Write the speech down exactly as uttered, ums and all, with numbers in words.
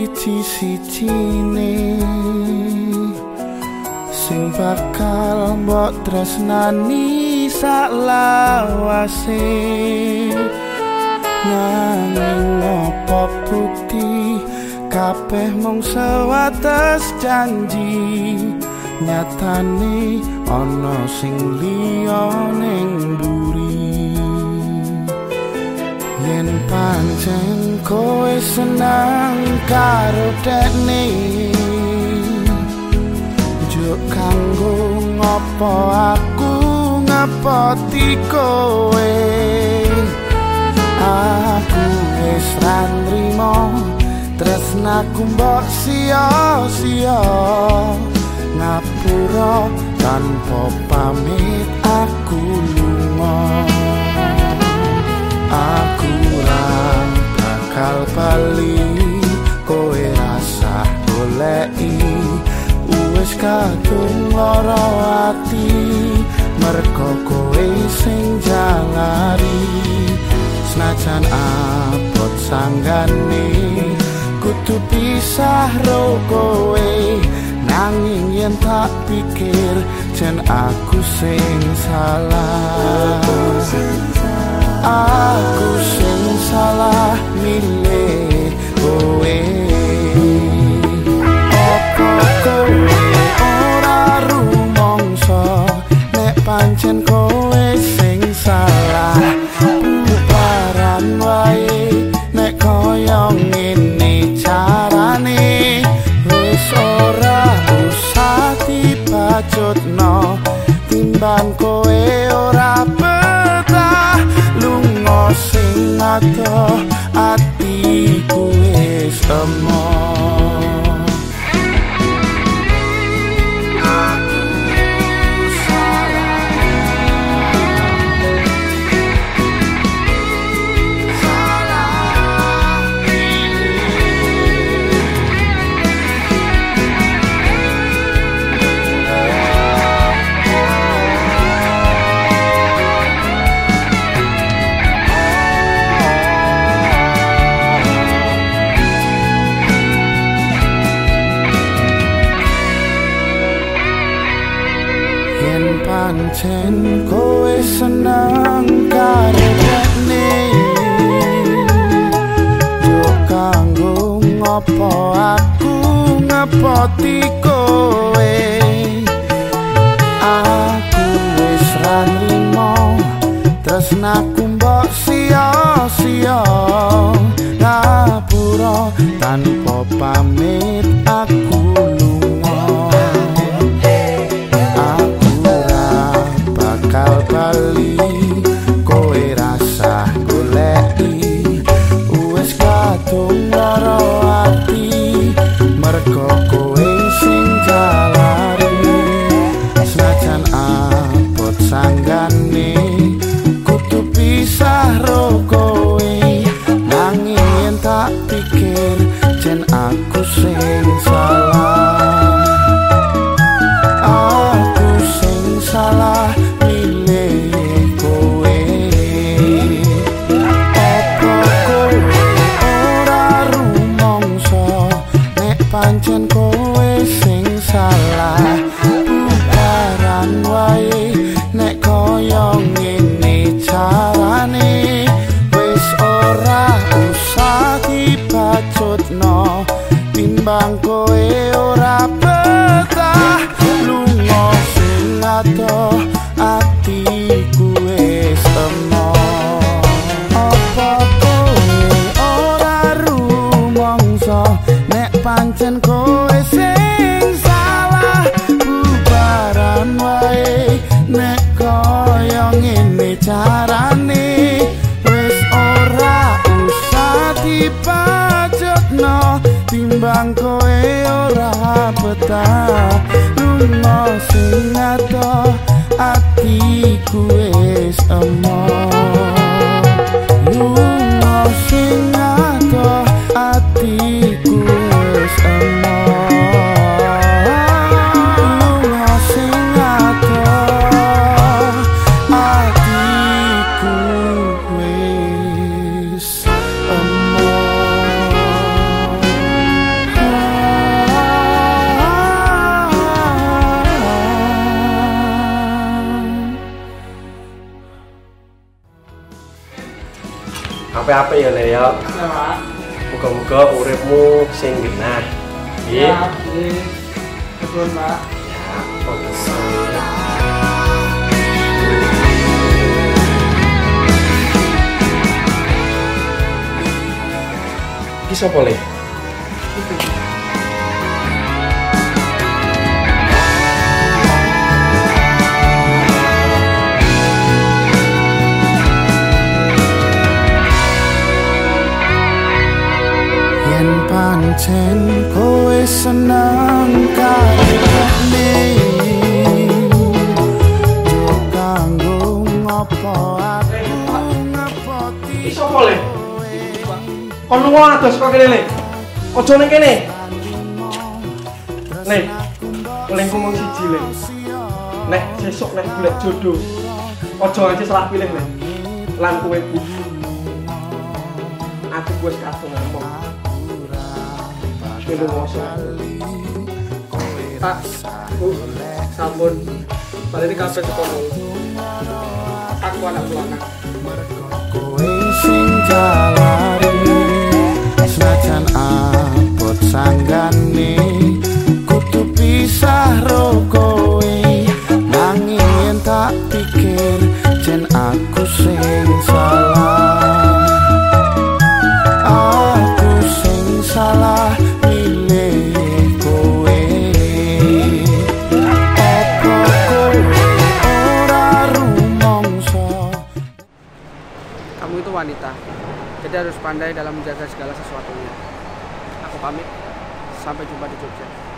siji-sijine sing bakal mbok tresnani saklawase. Nanging apa bukti kabeh mung sewates janji, nyatane ana sing liya ning mburi. Yen pancen kowe seneng karo dekne, juk kanggo ngopo aku ngepoti kowe. Aku wis ra nrimo tresnaku mbok sia-sia, ngapura tanpa pamit aku lunga. Aku ra bakal bali, kowe rasa goleki wis kadung lara ati, mergo kowe sing jalari. Senajan abot sanggane kudu pisah ro kowe, nanging yen tak pikir jen aku sing salah. Aku sing salah milih kowe. Apa kowe ora rumangsa nek pancen kowe sing salah? Bubaran wae nek koyo ngene carane, wis ora usah dibacutno, timbang kowe ora betah lunga sing adoh atiku wis emoh. Pancen kowe seneng karo dekne, juk kanggo ngopo aku ngepoti kowe. Aku wis ra nrimo tresnaku mbok sia-sia, ngapura tanpa pamit aku bakal bali, kowe rasa goleki wis kadung lara ati, mergo kowe sing jalari. Senajan abot sanggane kudu pisah ro kowe, nanging yen tak pikir jen aku sing salah. Aku sing salah pancen kowe sing salah. Bubaran wae nek koyo ngene carane, wis ora usah dibacutno, timbang kowe ora betah lunga sing adoh atiku wis emoh. Apa kowe ora rumangsa nek pancen kowe sing salah? Bubaran wae nek koyo ngene carane, wis ora usah dipacutno, timbang kowe ora betah lunga sing adoh atiku wis emoh. Lunga sing adoh atiku wis emoh. Lunga sing adoh atiku wis emoh. Apa-apa ya Le ya. Ya, Pak. Muga-muga uripmu sing genah. Iya, nggih. Betul, Pak. Ya, fokus. Iki sapa Le? Yen pancen kowe seneng karepne yo kanggo ngopo aku ngepoti Iki sapa Le? Kon lunga ados kok kene Le. Aja ning kene. Le. Oleh ngomong siji Le. Nek sesuk nek golek jodoh. Aja nganti salah pilih Le. Lan kowe Bu. Aku wis kadung ngomong. Kene ngoso. Pak, Bu, sampun. Balik kabeh sekono. Aku anak pelana. kowe sing jalari senajan abot sanggane kudu pisah ro kowe nanging yen tak pikir jen aku sing salah aku sing salah milih kowe apa kowe ora rumangsa. Kamu itu wanita, jadi harus pandai dalam menjaga segala sesuatunya. Aku pamit, sampai jumpa di Jogja.